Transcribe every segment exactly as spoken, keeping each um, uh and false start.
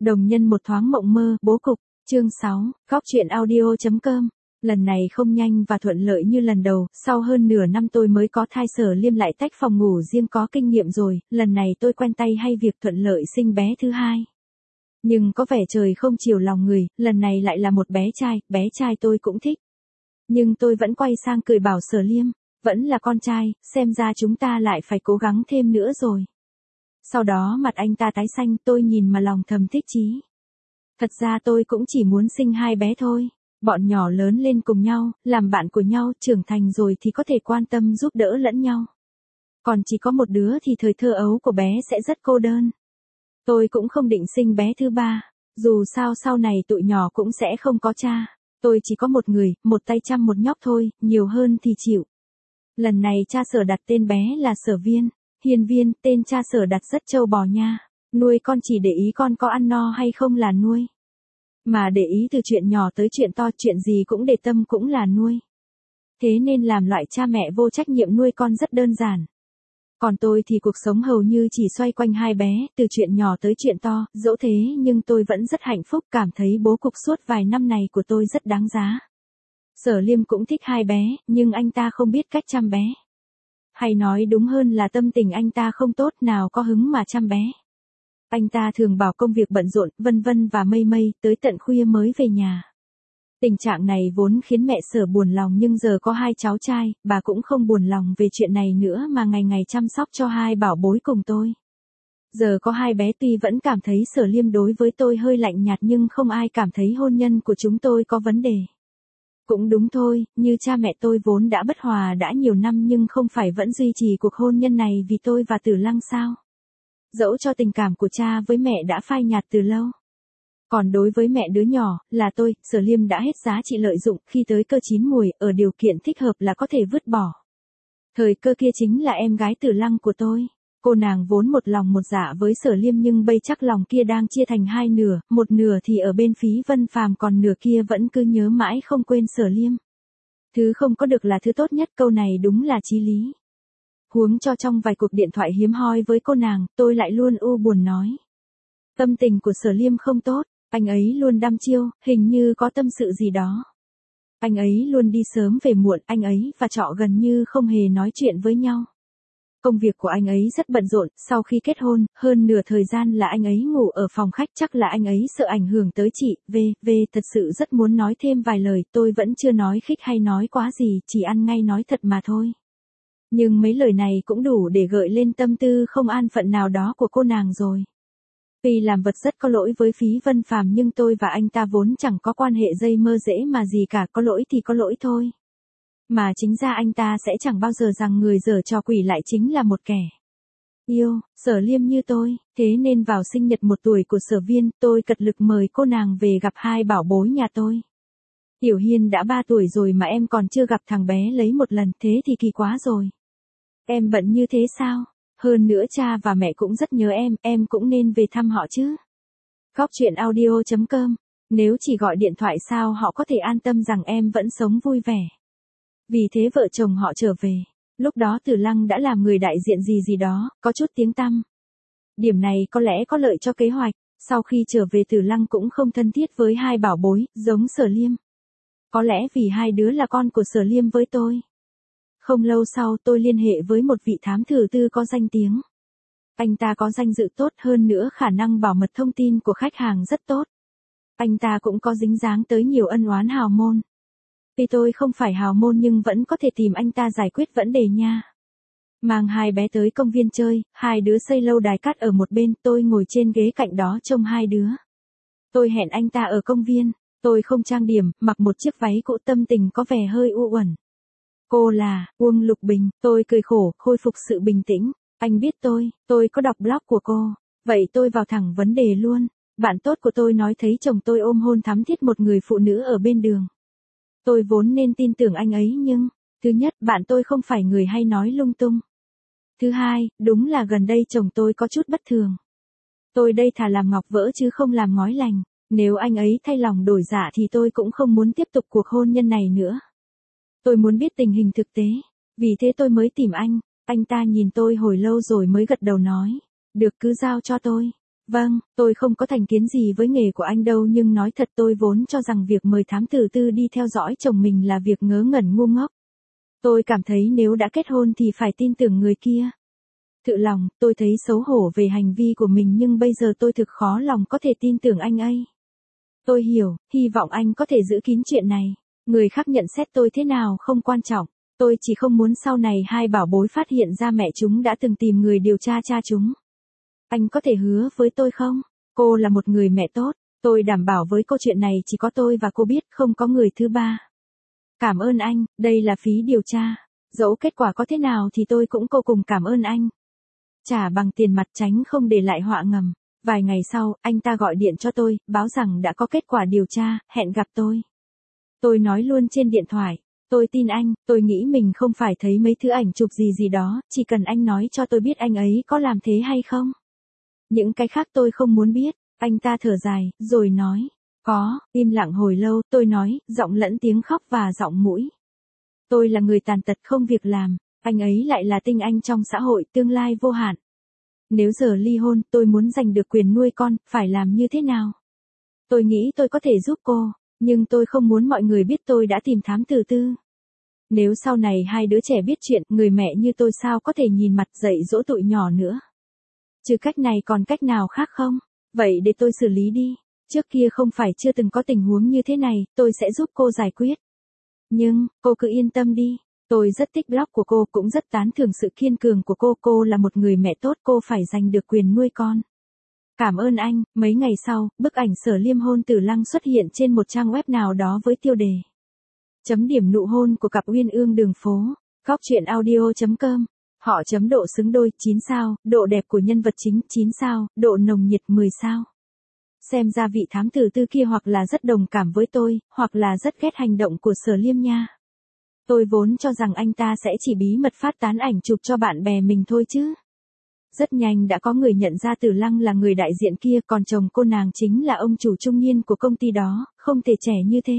Đồng nhân một thoáng mộng mơ, bố cục, chương sáu, góc truyện audio.com. Lần này không nhanh và thuận lợi như lần đầu, sau hơn nửa năm tôi mới có thai. Sở Liêm lại tách phòng ngủ riêng có kinh nghiệm rồi, lần này tôi quen tay hay việc thuận lợi sinh bé thứ hai. Nhưng có vẻ trời không chiều lòng người, lần này lại là một bé trai, bé trai tôi cũng thích. Nhưng tôi vẫn quay sang cười bảo Sở Liêm, vẫn là con trai, xem ra chúng ta lại phải cố gắng thêm nữa rồi. Sau đó mặt anh ta tái xanh, tôi nhìn mà lòng thầm thích chí. Thật ra tôi cũng chỉ muốn sinh hai bé thôi. Bọn nhỏ lớn lên cùng nhau, làm bạn của nhau, trưởng thành rồi thì có thể quan tâm giúp đỡ lẫn nhau. Còn chỉ có một đứa thì thời thơ ấu của bé sẽ rất cô đơn. Tôi cũng không định sinh bé thứ ba. Dù sao sau này tụi nhỏ cũng sẽ không có cha. Tôi chỉ có một người, một tay chăm một nhóc thôi, nhiều hơn thì chịu. Lần này cha Sở đặt tên bé là Sở Viên. Hiền Viên, tên cha Sở đặt rất trâu bò nha. Nuôi con chỉ để ý con có ăn no hay không là nuôi. Mà để ý từ chuyện nhỏ tới chuyện to, chuyện gì cũng để tâm cũng là nuôi. Thế nên làm loại cha mẹ vô trách nhiệm nuôi con rất đơn giản. Còn tôi thì cuộc sống hầu như chỉ xoay quanh hai bé, từ chuyện nhỏ tới chuyện to, dẫu thế nhưng tôi vẫn rất hạnh phúc, cảm thấy bố cục suốt vài năm này của tôi rất đáng giá. Sở Liêm cũng thích hai bé, nhưng anh ta không biết cách chăm bé. Hay nói đúng hơn là tâm tình anh ta không tốt, nào có hứng mà chăm bé. Anh ta thường bảo công việc bận rộn, vân vân và mây mây, tới tận khuya mới về nhà. Tình trạng này vốn khiến mẹ Sở buồn lòng, nhưng giờ có hai cháu trai, bà cũng không buồn lòng về chuyện này nữa mà ngày ngày chăm sóc cho hai bảo bối cùng tôi. Giờ có hai bé tuy vẫn cảm thấy Sở Liêm đối với tôi hơi lạnh nhạt, nhưng không ai cảm thấy hôn nhân của chúng tôi có vấn đề. Cũng đúng thôi, như cha mẹ tôi vốn đã bất hòa đã nhiều năm nhưng không phải vẫn duy trì cuộc hôn nhân này vì tôi và Tử Lăng sao? Dẫu cho tình cảm của cha với mẹ đã phai nhạt từ lâu. Còn đối với mẹ đứa nhỏ, là tôi, Sở Liêm đã hết giá trị lợi dụng, khi tới cơ chín mùi, ở điều kiện thích hợp là có thể vứt bỏ. Thời cơ kia chính là em gái Tử Lăng của tôi. Cô nàng vốn một lòng một dạ với Sở Liêm, nhưng bây chắc lòng kia đang chia thành hai nửa, một nửa thì ở bên Phí Vân Phàm, còn nửa kia vẫn cứ nhớ mãi không quên Sở Liêm. Thứ không có được là thứ tốt nhất, câu này đúng là chí lý. Huống cho trong vài cuộc điện thoại hiếm hoi với cô nàng, tôi lại luôn u buồn nói. Tâm tình của Sở Liêm không tốt, anh ấy luôn đăm chiêu, hình như có tâm sự gì đó. Anh ấy luôn đi sớm về muộn, anh ấy và Trọ gần như không hề nói chuyện với nhau. Công việc của anh ấy rất bận rộn, sau khi kết hôn, hơn nửa thời gian là anh ấy ngủ ở phòng khách, chắc là anh ấy sợ ảnh hưởng tới chị, V, V, thật sự rất muốn nói thêm vài lời, tôi vẫn chưa nói khích hay nói quá gì, chỉ ăn ngay nói thật mà thôi. Nhưng mấy lời này cũng đủ để gợi lên tâm tư không an phận nào đó của cô nàng rồi. Tuy làm vật rất có lỗi với Phí Vân Phàm, nhưng tôi và anh ta vốn chẳng có quan hệ dây mơ rễ mà gì cả, có lỗi thì có lỗi thôi. Mà chính ra anh ta sẽ chẳng bao giờ rằng người giở trò quỷ lại chính là một kẻ yêu Sở Liêm như tôi, thế nên vào sinh nhật một tuổi của Sở Viên, tôi cật lực mời cô nàng về gặp hai bảo bối nhà tôi. Tiểu Hiên đã ba tuổi rồi mà em còn chưa gặp thằng bé lấy một lần, thế thì kỳ quá rồi. Em bận như thế sao? Hơn nữa cha và mẹ cũng rất nhớ em, em cũng nên về thăm họ chứ. Góc truyện audio.com. Nếu chỉ gọi điện thoại sao họ có thể an tâm rằng em vẫn sống vui vẻ. Vì thế vợ chồng họ trở về. Lúc đó Tử Lăng đã làm người đại diện gì gì đó, có chút tiếng tăm. Điểm này có lẽ có lợi cho kế hoạch. Sau khi trở về Tử Lăng cũng không thân thiết với hai bảo bối, giống Sở Liêm. Có lẽ vì hai đứa là con của Sở Liêm với tôi. Không lâu sau tôi liên hệ với một vị thám tử tư có danh tiếng. Anh ta có danh dự tốt, hơn nữa khả năng bảo mật thông tin của khách hàng rất tốt. Anh ta cũng có dính dáng tới nhiều ân oán hào môn. Vì tôi không phải hào môn nhưng vẫn có thể tìm anh ta giải quyết vấn đề nha. Mang hai bé tới công viên chơi, hai đứa xây lâu đài cát ở một bên, tôi ngồi trên ghế cạnh đó trông hai đứa. Tôi hẹn anh ta ở công viên, tôi không trang điểm, mặc một chiếc váy cũ, tâm tình có vẻ hơi u uẩn. Cô là Uông Lục Bình, tôi cười khổ, khôi phục sự bình tĩnh. Anh biết tôi, tôi có đọc blog của cô. Vậy tôi vào thẳng vấn đề luôn. Bạn tốt của tôi nói thấy chồng tôi ôm hôn thắm thiết một người phụ nữ ở bên đường. Tôi vốn nên tin tưởng anh ấy nhưng, thứ nhất, bạn tôi không phải người hay nói lung tung. Thứ hai, đúng là gần đây chồng tôi có chút bất thường. Tôi đây thà làm ngọc vỡ chứ không làm ngói lành. Nếu anh ấy thay lòng đổi dạ thì tôi cũng không muốn tiếp tục cuộc hôn nhân này nữa. Tôi muốn biết tình hình thực tế. Vì thế tôi mới tìm anh. Anh ta nhìn tôi hồi lâu rồi mới gật đầu nói. Được, cứ giao cho tôi. Vâng, tôi không có thành kiến gì với nghề của anh đâu, nhưng nói thật tôi vốn cho rằng việc mời thám tử tư đi theo dõi chồng mình là việc ngớ ngẩn ngu ngốc. Tôi cảm thấy nếu đã kết hôn thì phải tin tưởng người kia. Tự lòng, tôi thấy xấu hổ về hành vi của mình, nhưng bây giờ tôi thực khó lòng có thể tin tưởng anh ấy. Tôi hiểu, hy vọng anh có thể giữ kín chuyện này. Người khác nhận xét tôi thế nào không quan trọng. Tôi chỉ không muốn sau này hai bảo bối phát hiện ra mẹ chúng đã từng tìm người điều tra cha chúng. Anh có thể hứa với tôi không? Cô là một người mẹ tốt. Tôi đảm bảo với câu chuyện này chỉ có tôi và cô biết, không có người thứ ba. Cảm ơn anh, đây là phí điều tra. Dẫu kết quả có thế nào thì tôi cũng vô cùng cảm ơn anh. Trả bằng tiền mặt tránh không để lại họa ngầm. Vài ngày sau, anh ta gọi điện cho tôi, báo rằng đã có kết quả điều tra, hẹn gặp tôi. Tôi nói luôn trên điện thoại. Tôi tin anh, tôi nghĩ mình không phải thấy mấy thứ ảnh chụp gì gì đó, chỉ cần anh nói cho tôi biết anh ấy có làm thế hay không. Những cái khác tôi không muốn biết. Anh ta thở dài, rồi nói. Có, im lặng hồi lâu, tôi nói, giọng lẫn tiếng khóc và giọng mũi. Tôi là người tàn tật không việc làm, anh ấy lại là tinh anh trong xã hội, tương lai vô hạn. Nếu giờ ly hôn, tôi muốn giành được quyền nuôi con, phải làm như thế nào? Tôi nghĩ tôi có thể giúp cô, nhưng tôi không muốn mọi người biết tôi đã tìm thám tử tư. Nếu sau này hai đứa trẻ biết chuyện, người mẹ như tôi sao có thể nhìn mặt dạy dỗ tụi nhỏ nữa? Trừ cách này còn cách nào khác không? Vậy để tôi xử lý đi. Trước kia không phải chưa từng có tình huống như thế này, tôi sẽ giúp cô giải quyết. Nhưng, cô cứ yên tâm đi. Tôi rất thích blog của cô, cũng rất tán thưởng sự kiên cường của cô. Cô là một người mẹ tốt, cô phải giành được quyền nuôi con. Cảm ơn anh. Mấy ngày sau, bức ảnh Sở Liêm hôn Tử Lăng xuất hiện trên một trang web nào đó với tiêu đề. Chấm điểm nụ hôn của cặp uyên ương đường phố. Góc truyện audio chấm com. Họ chấm độ xứng đôi, chín sao, độ đẹp của nhân vật chính, chín sao, độ nồng nhiệt, mười sao. Xem ra vị thám tử tư kia hoặc là rất đồng cảm với tôi, hoặc là rất ghét hành động của Sở Liêm nha. Tôi vốn cho rằng anh ta sẽ chỉ bí mật phát tán ảnh chụp cho bạn bè mình thôi chứ. Rất nhanh đã có người nhận ra Tử Lăng là người đại diện kia, còn chồng cô nàng chính là ông chủ trung niên của công ty đó, không thể trẻ như thế.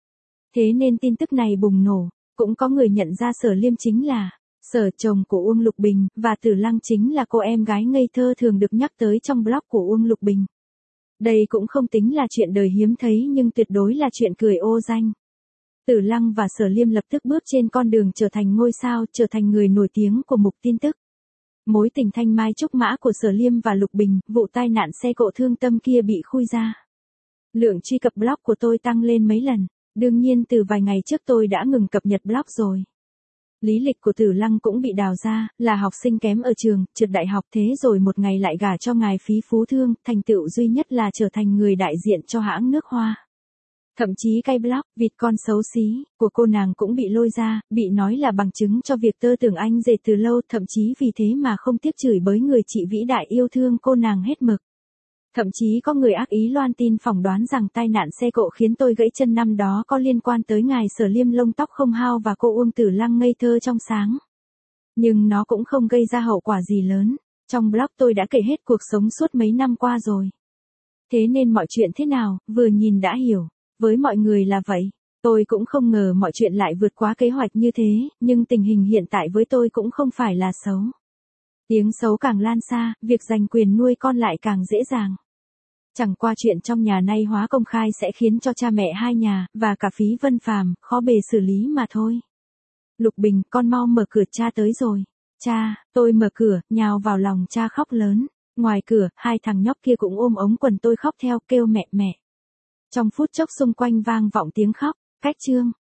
Thế nên tin tức này bùng nổ, cũng có người nhận ra Sở Liêm chính là Sở, chồng của Uông Lục Bình, và Tử Lăng chính là cô em gái ngây thơ thường được nhắc tới trong blog của Uông Lục Bình. Đây cũng không tính là chuyện đời hiếm thấy, nhưng tuyệt đối là chuyện cười ô danh. Tử Lăng và Sở Liêm lập tức bước trên con đường trở thành ngôi sao, trở thành người nổi tiếng của mục tin tức. Mối tình thanh mai trúc mã của Sở Liêm và Lục Bình, vụ tai nạn xe cộ thương tâm kia bị khui ra. Lượng truy cập blog của tôi tăng lên mấy lần. Đương nhiên từ vài ngày trước tôi đã ngừng cập nhật blog rồi. Lý lịch của Tử Lăng cũng bị đào ra, là học sinh kém ở trường, trượt đại học, thế rồi một ngày lại gả cho ngài Phí Phú Thương, thành tựu duy nhất là trở thành người đại diện cho hãng nước hoa. Thậm chí cái blog, vịt con xấu xí, của cô nàng cũng bị lôi ra, bị nói là bằng chứng cho việc tơ tưởng anh dệt từ lâu, thậm chí vì thế mà không tiếc chửi bới người chị vĩ đại yêu thương cô nàng hết mực. Thậm chí có người ác ý loan tin phỏng đoán rằng tai nạn xe cộ khiến tôi gãy chân năm đó có liên quan tới ngài Sở Liêm lông tóc không hao và cô Uông Tử Lăng ngây thơ trong sáng. Nhưng nó cũng không gây ra hậu quả gì lớn. Trong blog tôi đã kể hết cuộc sống suốt mấy năm qua rồi. Thế nên mọi chuyện thế nào, vừa nhìn đã hiểu. Với mọi người là vậy. Tôi cũng không ngờ mọi chuyện lại vượt quá kế hoạch như thế, nhưng tình hình hiện tại với tôi cũng không phải là xấu. Tiếng xấu càng lan xa, việc giành quyền nuôi con lại càng dễ dàng. Chẳng qua chuyện trong nhà nay hóa công khai sẽ khiến cho cha mẹ hai nhà, và cả Phí Vân Phàm, khó bề xử lý mà thôi. Lục Bình, con mau mở cửa, cha tới rồi. Cha, tôi mở cửa, nhào vào lòng cha khóc lớn. Ngoài cửa, hai thằng nhóc kia cũng ôm ống quần tôi khóc theo, kêu mẹ mẹ. Trong phút chốc xung quanh vang vọng tiếng khóc. Cách chương.